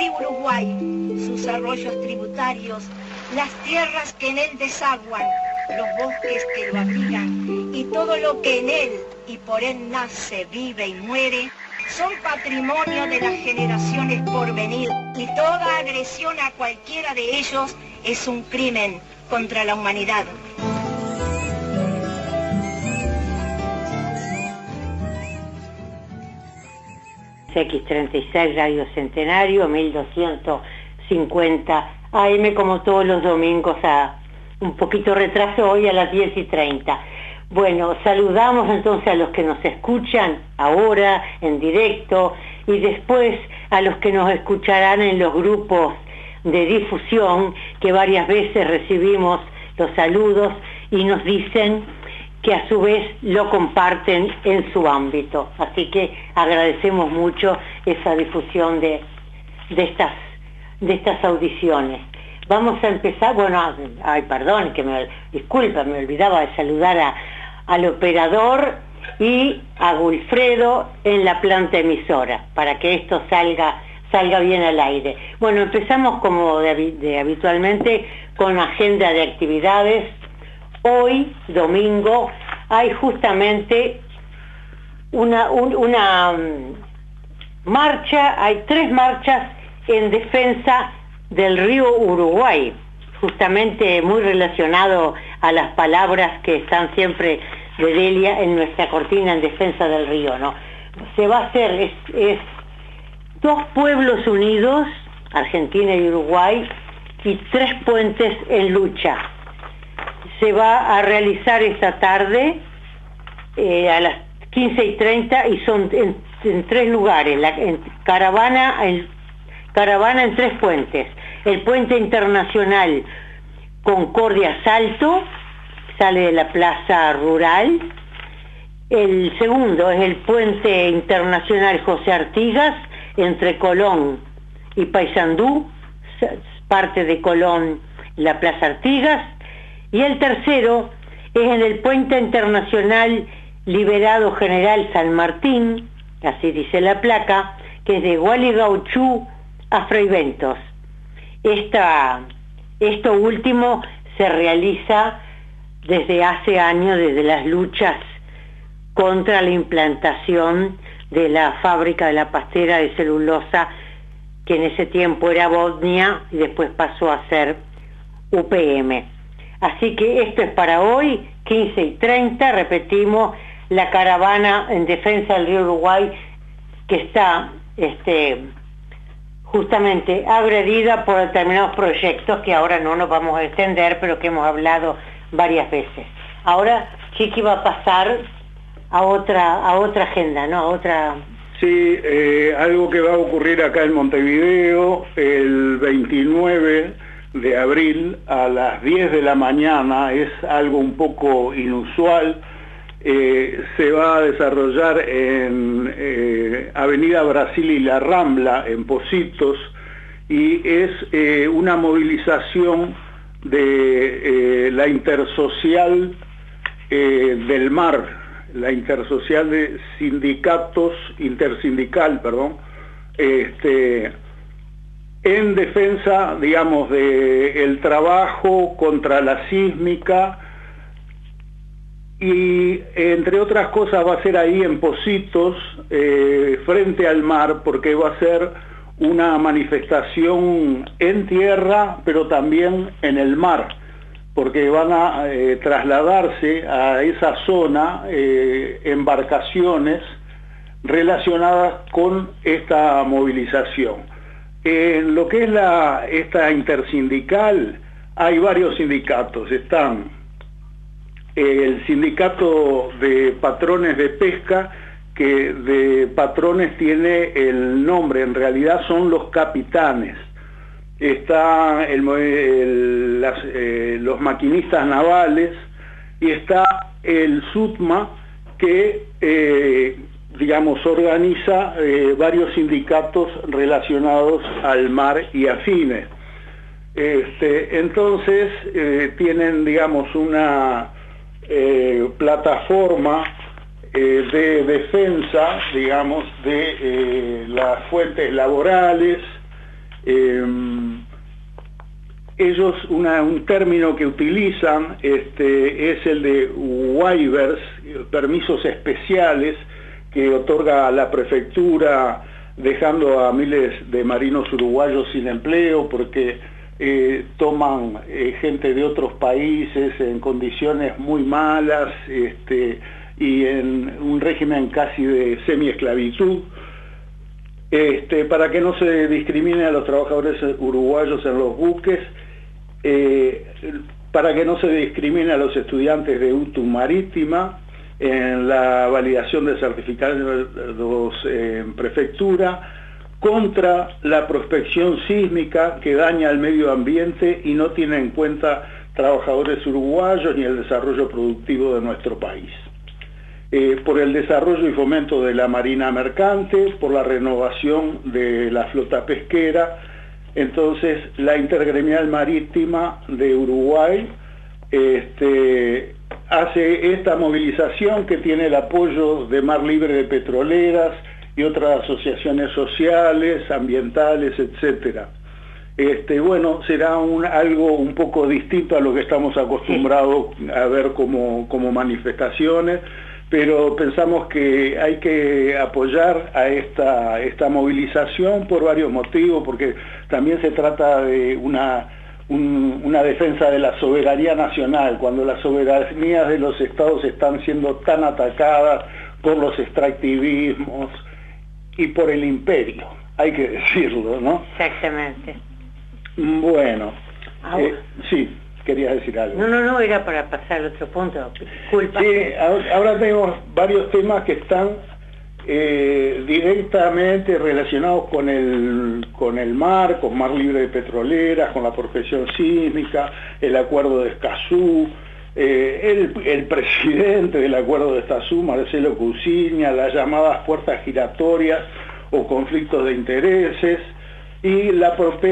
río Uruguay, sus arroyos tributarios, las tierras que en él desaguan, los bosques que lo abrigan y todo lo que en él y por él nace, vive y muere, son patrimonio de las generaciones por venir y toda agresión a cualquiera de ellos es un crimen contra la humanidad. X36 Radio Centenario, 1250 AM, como todos los domingos, a un poquito retraso hoy a las 10:30. Bueno, saludamos entonces a los que nos escuchan ahora en directo y después a los que nos escucharán en los grupos de difusión, que varias veces recibimos los saludos y nos dicen que a su vez lo comparten en su ámbito. Así que agradecemos mucho esa difusión de estas audiciones. Vamos a empezar, bueno, perdón, disculpa, me olvidaba de saludar al operador y a Wilfredo en la planta emisora, para que esto salga bien al aire. Bueno, empezamos como de habitualmente con agenda de actividades. Hoy, domingo, hay justamente una marcha, hay 3 marchas en defensa del río Uruguay, justamente muy relacionado a las palabras que están siempre de Delia en nuestra cortina en defensa del río, ¿no? Se va a hacer, es 2 pueblos unidos, Argentina y Uruguay, y 3 puentes en lucha. Se va a realizar esta tarde a las 15:30 y son en 3 lugares, en caravana en 3 puentes. El puente internacional Concordia Salto sale de la plaza rural. El segundo es el puente internacional José Artigas entre Colón y Paysandú, parte de Colón, la plaza Artigas. Y el tercero es en el puente internacional Liberado General San Martín, así dice la placa, que es de Gualeguaychú a Freyventos. Esto último se realiza desde hace años, desde las luchas contra la implantación de la fábrica de la pastera de celulosa, que en ese tiempo era Bodnia y después pasó a ser UPM. Así que esto es para hoy, 15:30, repetimos, la caravana en defensa del río Uruguay, que está justamente agredida por determinados proyectos que ahora no nos vamos a extender, pero que hemos hablado varias veces. Ahora Chiqui va a pasar a otra agenda, ¿no? A otra... Sí, algo que va a ocurrir acá en Montevideo el 29 de abril a las 10 de la mañana, es algo un poco inusual. Se va a desarrollar en Avenida Brasil y La Rambla, en Pocitos, y es una movilización de la Intersocial del Mar, la Intersocial de Sindicatos, Intersindical, perdón, en defensa, digamos, del trabajo contra la sísmica, y entre otras cosas va a ser ahí en Pocitos, frente al mar, porque va a ser una manifestación en tierra, pero también en el mar, porque van a trasladarse a esa zona embarcaciones relacionadas con esta movilización. En lo que es esta intersindical, hay varios sindicatos. Están el sindicato de patrones de pesca, que de patrones tiene el nombre, en realidad son los capitanes. Está los maquinistas navales, y está el SUTMA, que digamos organiza varios sindicatos relacionados al mar y afines. Entonces tienen, digamos, una plataforma de defensa, digamos, de las fuentes laborales Ellos, un término que utilizan es el de waivers, permisos especiales que otorga la prefectura, dejando a miles de marinos uruguayos sin empleo porque toman gente de otros países en condiciones muy malas y en un régimen casi de semiesclavitud, para que no se discrimine a los trabajadores uruguayos en los buques, para que no se discrimine a los estudiantes de UTU Marítima en la validación de certificados en prefectura, contra la prospección sísmica que daña al medio ambiente y no tiene en cuenta trabajadores uruguayos ni el desarrollo productivo de nuestro país. Por el desarrollo y fomento de la marina mercante, por la renovación de la flota pesquera. Entonces, la Intergremial Marítima de Uruguay hace esta movilización que tiene el apoyo de Mar Libre de Petroleras y otras asociaciones sociales, ambientales, etcétera. Bueno, será algo un poco distinto a lo que estamos acostumbrados a ver como manifestaciones, pero pensamos que hay que apoyar a esta movilización por varios motivos, porque también se trata de una defensa de la soberanía nacional, cuando las soberanías de los estados están siendo tan atacadas por los extractivismos y por el imperio, hay que decirlo, ¿no? Exactamente. Bueno, sí, querías decir algo. No, era para pasar al otro punto. Disculpa. Sí, ahora tenemos varios temas que están directamente relacionados con el mar, con Mar Libre de Petroleras, con la profesión sísmica, el acuerdo de Escazú, el presidente del acuerdo de Escazú, Marcelo Cusiña, las llamadas puertas giratorias o conflictos de intereses, y la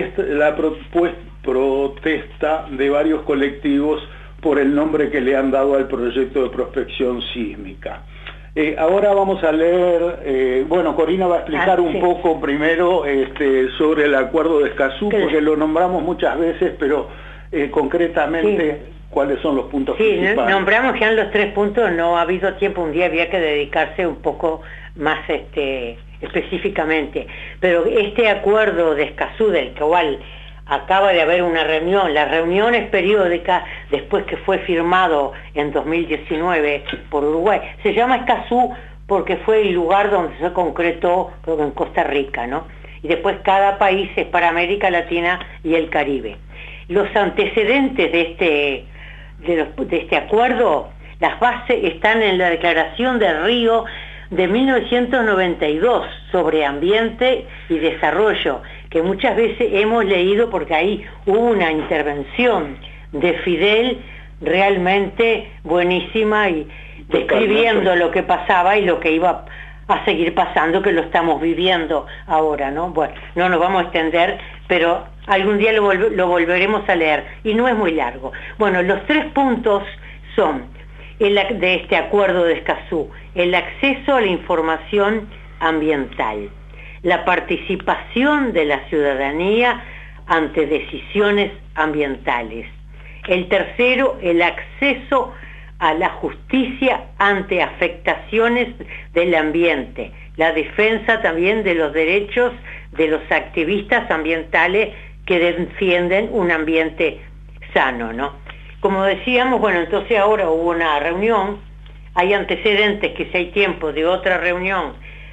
protesta de varios colectivos por el nombre que le han dado al proyecto de prospección sísmica. Ahora vamos a leer, Corina va a explicar un poco primero sobre el acuerdo de Escazú, porque lo nombramos muchas veces, pero concretamente, ¿cuáles son los puntos principales? Sí, nombramos ya en los 3 puntos, no ha habido tiempo, un día había que dedicarse un poco más específicamente, pero este acuerdo de Escazú, del cual acaba de haber una reunión, las reuniones periódicas después que fue firmado en 2019 por Uruguay, se llama Escazú porque fue el lugar donde se concretó, creo que en Costa Rica, ¿no? Y después cada país es para América Latina y el Caribe. Los antecedentes de este acuerdo, las bases están en la Declaración de Río de 1992 sobre ambiente y desarrollo, que muchas veces hemos leído porque ahí hubo una intervención de Fidel realmente buenísima y describiendo lo que pasaba y lo que iba a seguir pasando, que lo estamos viviendo ahora, ¿no? Bueno, no nos vamos a extender, pero algún día lo volveremos a leer y no es muy largo. Bueno, los 3 puntos son de este acuerdo de Escazú: el acceso a la información ambiental, la participación de la ciudadanía ante decisiones ambientales. El tercero, el acceso a la justicia ante afectaciones del ambiente, la defensa también de los derechos de los activistas ambientales que defienden un ambiente sano, ¿no? Como decíamos, bueno, entonces ahora hubo una reunión, hay antecedentes que si hay tiempo de otra reunión,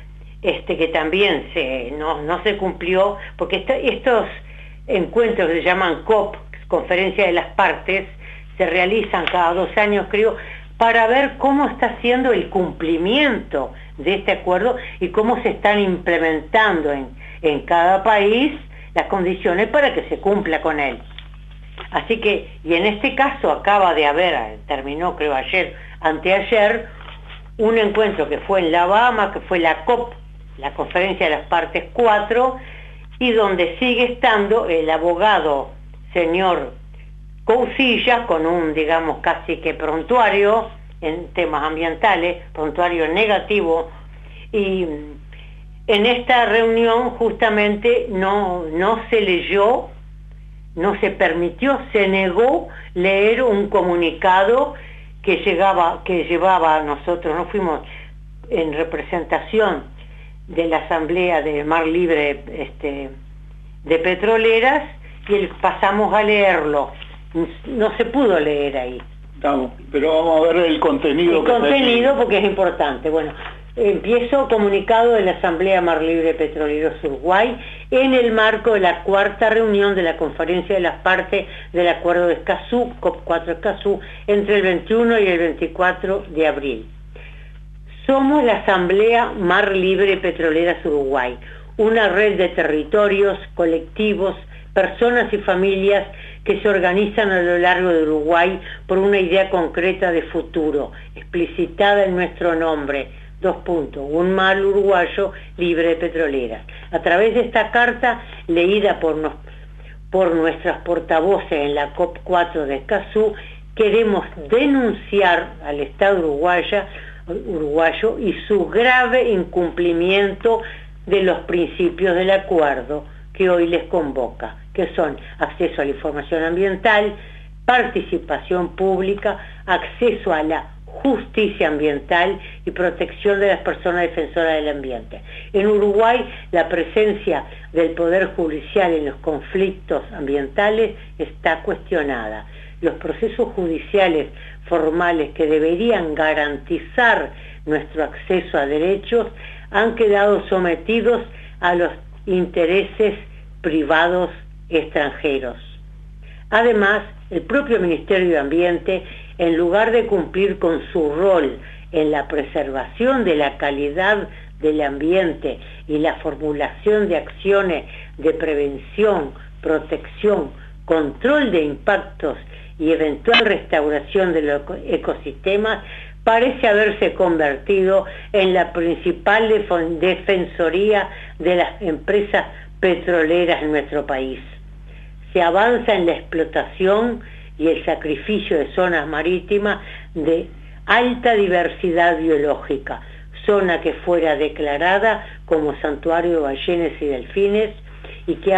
que también no se cumplió, porque estos encuentros que se llaman COP, Conferencia de las Partes, se realizan cada 2 años, creo, para ver cómo está siendo el cumplimiento de este acuerdo y cómo se están implementando en cada país las condiciones para que se cumpla con él. Así que, y en este caso acaba de haber, terminó creo ayer, anteayer, un encuentro que fue en La Bahama, que fue la COP, la Conferencia de las Partes 4, y donde sigue estando el abogado señor Cousillas con un, digamos, casi que prontuario en temas ambientales, prontuario negativo, y En esta reunión justamente no se leyó, no se permitió, se negó leer un comunicado que llevaba a nosotros, no fuimos en representación de la Asamblea de Mar Libre de Petroleras, y pasamos a leerlo. No se pudo leer ahí. Pero vamos a ver el contenido. El contenido, porque es importante. Bueno, empiezo comunicado de la Asamblea Mar Libre Petroleros Uruguay en el marco de la cuarta reunión de la Conferencia de las Partes del Acuerdo de Escazú, COP4 Escazú, entre el 21 y el 24 de abril. Somos la Asamblea Mar Libre Petroleras Uruguay, una red de territorios, colectivos, personas y familias que se organizan a lo largo de Uruguay por una idea concreta de futuro, explicitada en nuestro nombre, un mar uruguayo libre de petroleras. A través de esta carta, leída por nuestras portavoces en la COP4 de Escazú, queremos denunciar al Estado uruguayo y su grave incumplimiento de los principios del acuerdo que hoy les convoca, que son acceso a la información ambiental, participación pública, acceso a la justicia ambiental y protección de las personas defensoras del ambiente. En Uruguay, la presencia del Poder Judicial en los conflictos ambientales está cuestionada. Los procesos judiciales formales que deberían garantizar nuestro acceso a derechos han quedado sometidos a los intereses privados extranjeros. Además, el propio Ministerio de Ambiente, en lugar de cumplir con su rol en la preservación de la calidad del ambiente y la formulación de acciones de prevención, protección, control de impactos y eventual restauración de los ecosistemas, parece haberse convertido en la principal defensoría de las empresas petroleras en nuestro país. Se avanza en la explotación y el sacrificio de zonas marítimas de alta diversidad biológica, zona que fuera declarada como santuario de ballenas y delfines y que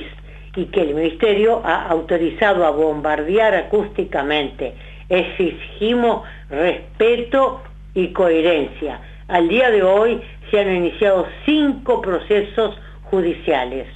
el Ministerio ha autorizado a bombardear acústicamente. Exigimos respeto y coherencia. Al día de hoy se han iniciado 5 procesos judiciales.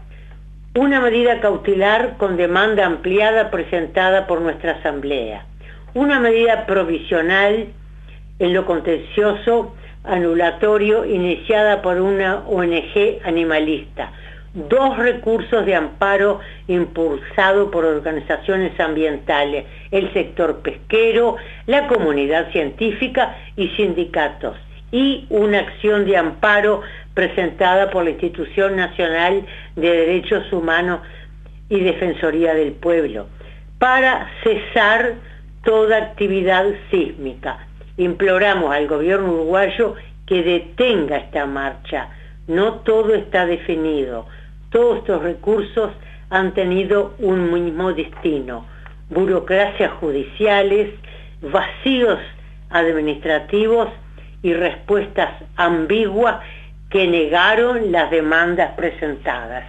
Una medida cautelar con demanda ampliada presentada por nuestra Asamblea. Una medida provisional en lo contencioso anulatorio iniciada por una ONG animalista. 2 recursos de amparo impulsados por organizaciones ambientales, el sector pesquero, la comunidad científica y sindicatos. Y una acción de amparo presentada por la Institución Nacional de Derechos Humanos y Defensoría del Pueblo, para cesar toda actividad sísmica. Imploramos al gobierno uruguayo que detenga esta marcha. No todo está definido. Todos estos recursos han tenido un mismo destino: burocracias judiciales, vacíos administrativos y respuestas ambiguas que negaron las demandas presentadas.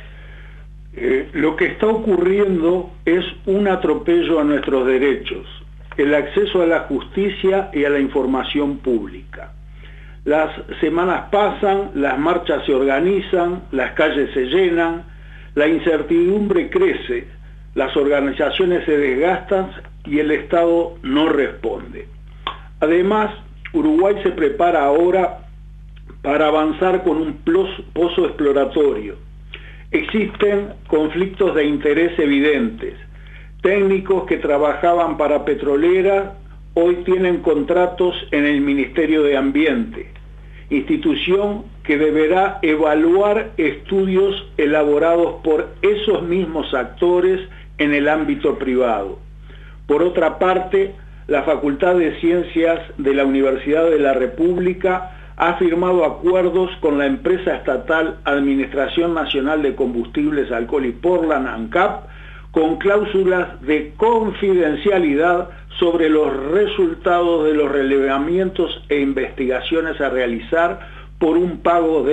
Lo que está ocurriendo es un atropello a nuestros derechos, el acceso a la justicia y a la información pública. Las semanas pasan, las marchas se organizan, las calles se llenan, la incertidumbre crece, las organizaciones se desgastan y el Estado no responde. Además, Uruguay se prepara ahora para avanzar con un pozo exploratorio. Existen conflictos de interés evidentes. Técnicos que trabajaban para Petrolera hoy tienen contratos en el Ministerio de Ambiente, institución que deberá evaluar estudios elaborados por esos mismos actores en el ámbito privado. Por otra parte, la Facultad de Ciencias de la Universidad de la República ha firmado acuerdos con la empresa estatal Administración Nacional de Combustibles, Alcohol y Portland, ANCAP, con cláusulas de confidencialidad sobre los resultados de los relevamientos e investigaciones a realizar por un pago de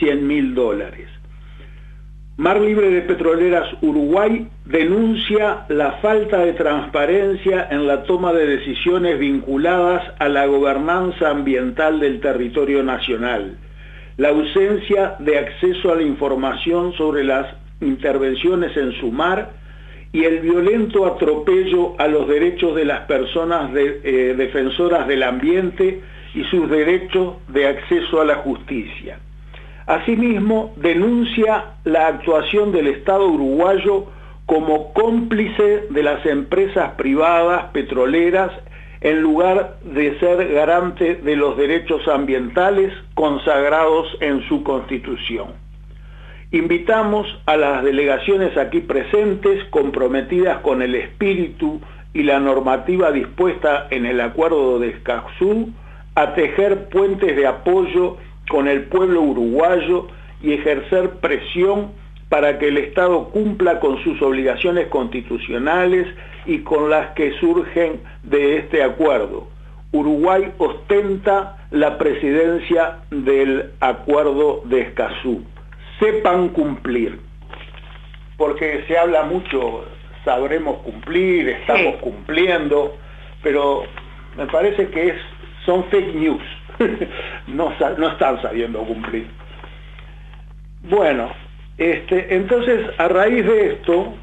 $100.000. Mar Libre de Petroleras Uruguay denuncia la falta de transparencia en la toma de decisiones vinculadas a la gobernanza ambiental del territorio nacional, la ausencia de acceso a la información sobre las intervenciones en su mar y el violento atropello a los derechos de las personas defensoras del ambiente y sus derechos de acceso a la justicia. Asimismo, denuncia la actuación del Estado uruguayo como cómplice de las empresas privadas petroleras en lugar de ser garante de los derechos ambientales consagrados en su Constitución. Invitamos a las delegaciones aquí presentes, comprometidas con el espíritu y la normativa dispuesta en el Acuerdo de Escazú, a tejer puentes de apoyo con el pueblo uruguayo y ejercer presión para que el Estado cumpla con sus obligaciones constitucionales y con las que surgen de este acuerdo. Uruguay ostenta la presidencia del Acuerdo de Escazú. Sepan cumplir, porque se habla mucho, sabremos cumplir, estamos cumpliendo, pero me parece que son fake news. No están sabiendo cumplir. Bueno, entonces a raíz de esto,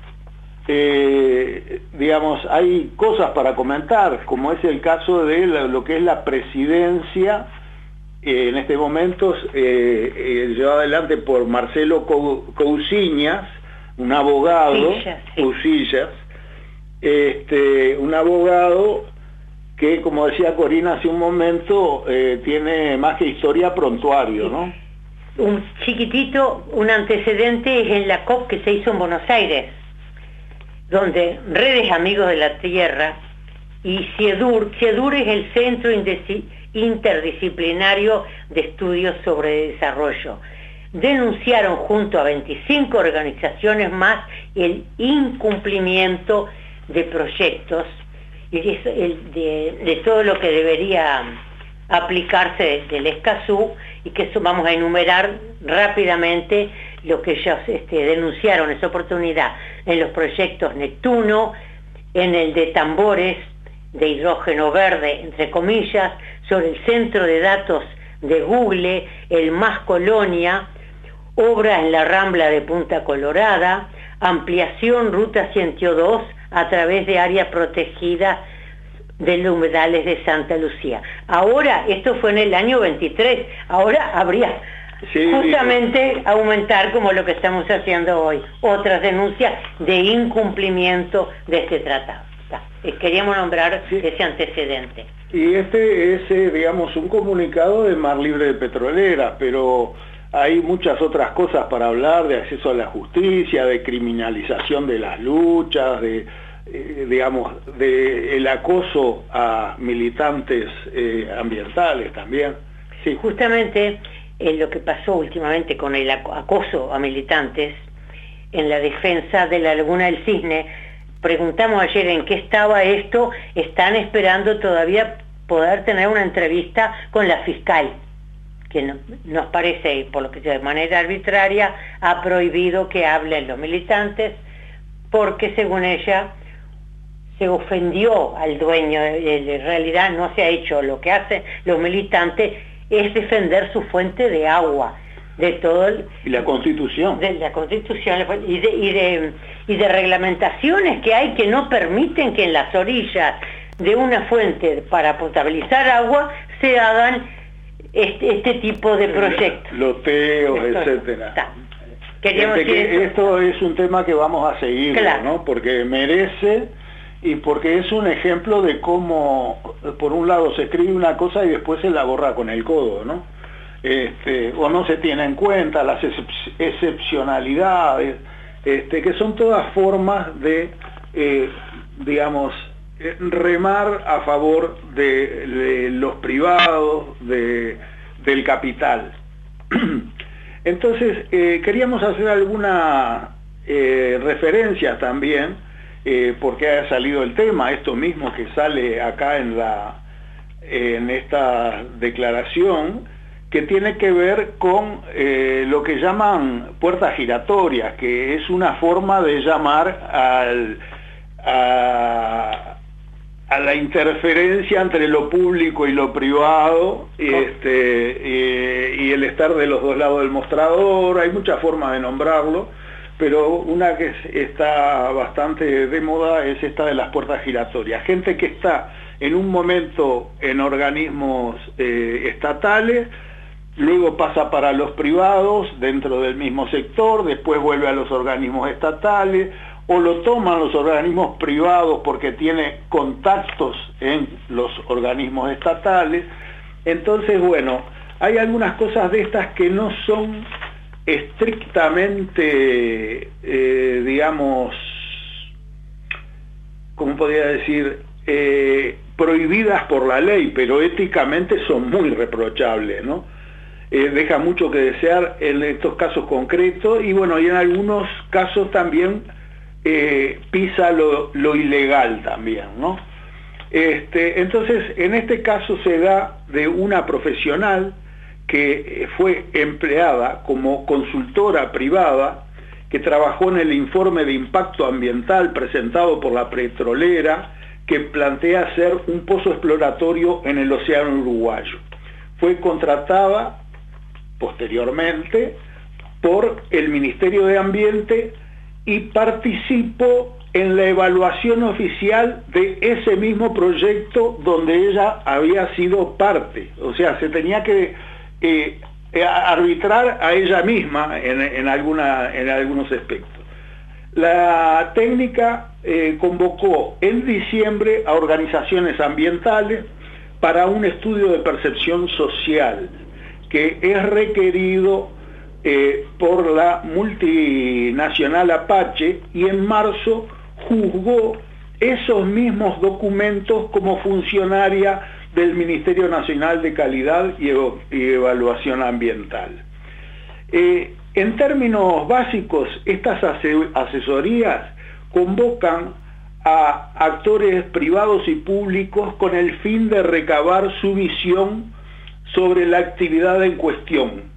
digamos, hay cosas para comentar, como es el caso de lo que es la presidencia, en este momento llevado adelante por Marcelo Cousiñas, un abogado, Cousillas, un abogado que, como decía Corina hace un momento, tiene más que historia, prontuario, ¿no? Un chiquitito, un antecedente es en la COP que se hizo en Buenos Aires, donde Redes Amigos de la Tierra y CIEDUR es el Centro Interdisciplinario de Estudios sobre Desarrollo, denunciaron junto a 25 organizaciones más el incumplimiento de proyectos y de todo lo que debería aplicarse del Escazú, y que eso vamos a enumerar rápidamente lo que ellos denunciaron esa oportunidad en los proyectos Neptuno, en el de tambores de hidrógeno verde, entre comillas, sobre el centro de datos de Google, el MAS Colonia, obras en la Rambla de Punta Colorada, ampliación Ruta 102 a través de áreas protegidas de los humedales de Santa Lucía. Ahora, esto fue en el año 23, ahora habría justamente aumentar, como lo que estamos haciendo hoy, otras denuncias de incumplimiento de este tratado. Queríamos nombrar ese antecedente. Y es, digamos, un comunicado de Mar Libre de Petroleras, pero hay muchas otras cosas para hablar, de acceso a la justicia, de criminalización de las luchas, digamos, el acoso a militantes ambientales también. Sí. Justamente lo que pasó últimamente con el acoso a militantes en la defensa de la Laguna del Cisne, preguntamos ayer en qué estaba esto, están esperando todavía poder tener una entrevista con la fiscal, que nos parece, por lo que de manera arbitraria, ha prohibido que hablen los militantes, porque según ella se ofendió al dueño, en realidad no se ha hecho, lo que hacen los militantes es defender su fuente de agua, de todo y la Constitución, de la Constitución y de reglamentaciones que hay que no permiten que en las orillas de una fuente para potabilizar agua se hagan este tipo de proyectos, loteos, etcétera. Esto es un tema que vamos a seguir, claro, ¿no? Porque merece, y porque es un ejemplo de cómo por un lado se escribe una cosa y después se la borra con el codo, ¿no? O no se tiene en cuenta las excepcionalidades, que son todas formas de, digamos, remar a favor de los privados, del capital. Entonces, queríamos hacer alguna referencia también, porque ha salido el tema, esto mismo que sale acá en esta declaración, que tiene que ver con lo que llaman puertas giratorias, que es una forma de llamar a la interferencia entre lo público y lo privado, y el estar de los dos lados del mostrador. Hay muchas formas de nombrarlo, pero una que está bastante de moda es esta de las puertas giratorias. Gente que está en un momento en organismos estatales, luego pasa para los privados dentro del mismo sector, después vuelve a los organismos estatales, o lo toman los organismos privados porque tiene contactos en los organismos estatales. Entonces, bueno, hay algunas cosas de estas que no son estrictamente, digamos, ¿cómo podría decir?, prohibidas por la ley, pero éticamente son muy reprochables, ¿no? Deja mucho que desear en estos casos concretos, y bueno, y en algunos casos también pisa lo ilegal también, ¿no? Entonces, en este caso se da de una profesional que fue empleada como consultora privada, que trabajó en el informe de impacto ambiental presentado por la petrolera, que plantea hacer un pozo exploratorio en el océano uruguayo. Fue contratada posteriormente por el Ministerio de Ambiente y participó en la evaluación oficial de ese mismo proyecto donde ella había sido parte. O sea, se tenía que arbitrar a ella misma en algunos aspectos. La técnica convocó en diciembre a organizaciones ambientales para un estudio de percepción social que es requerido por la multinacional Apache, y en marzo juzgó esos mismos documentos como funcionaria del Ministerio Nacional de Calidad y Evaluación Ambiental. En términos básicos, estas asesorías convocan a actores privados y públicos con el fin de recabar su visión sobre la actividad en cuestión.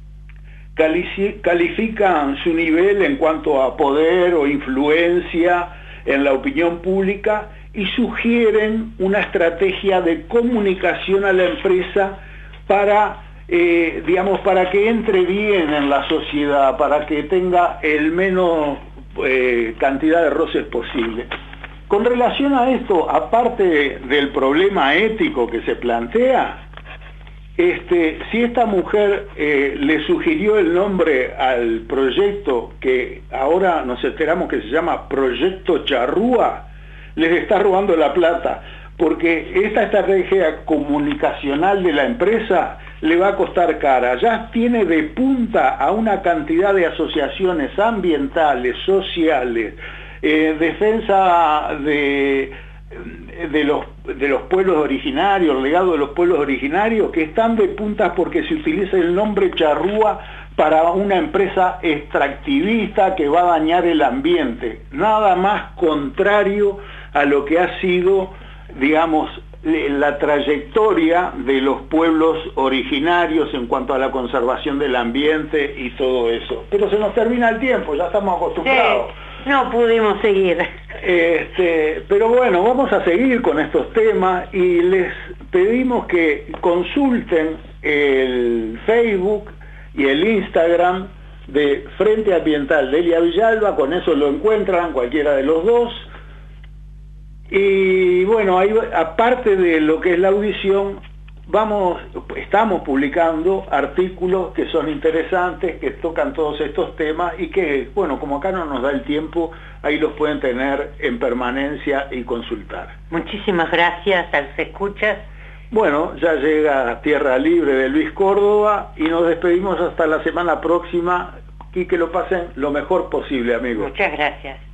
Califican su nivel en cuanto a poder o influencia en la opinión pública y sugieren una estrategia de comunicación a la empresa para que entre bien en la sociedad, para que tenga el menos cantidad de roces posible. Con relación a esto, aparte del problema ético que se plantea, si esta mujer le sugirió el nombre al proyecto, que ahora nos enteramos que se llama Proyecto Charrúa, les está robando la plata, porque esta estrategia comunicacional de la empresa le va a costar cara. Ya tiene de punta a una cantidad de asociaciones ambientales, sociales, defensa de los pueblos originarios, legado de los pueblos originarios, que están de puntas porque se utiliza el nombre charrúa para una empresa extractivista que va a dañar el ambiente. Nada más contrario a lo que ha sido, digamos, la trayectoria de los pueblos originarios en cuanto a la conservación del ambiente y todo eso. Pero se nos termina el tiempo, ya estamos acostumbrados. No pudimos seguir. Pero bueno, vamos a seguir con estos temas y les pedimos que consulten el Facebook y el Instagram de Frente Ambiental Delia Villalba, con eso lo encuentran cualquiera de los dos. Y bueno, ahí, aparte de lo que es la audición, estamos publicando artículos que son interesantes, que tocan todos estos temas y que, bueno, como acá no nos da el tiempo, ahí los pueden tener en permanencia y consultar. Muchísimas gracias a los escuchas. Bueno, ya llega Tierra Libre de Luis Córdoba y nos despedimos hasta la semana próxima y que lo pasen lo mejor posible, amigos. Muchas gracias.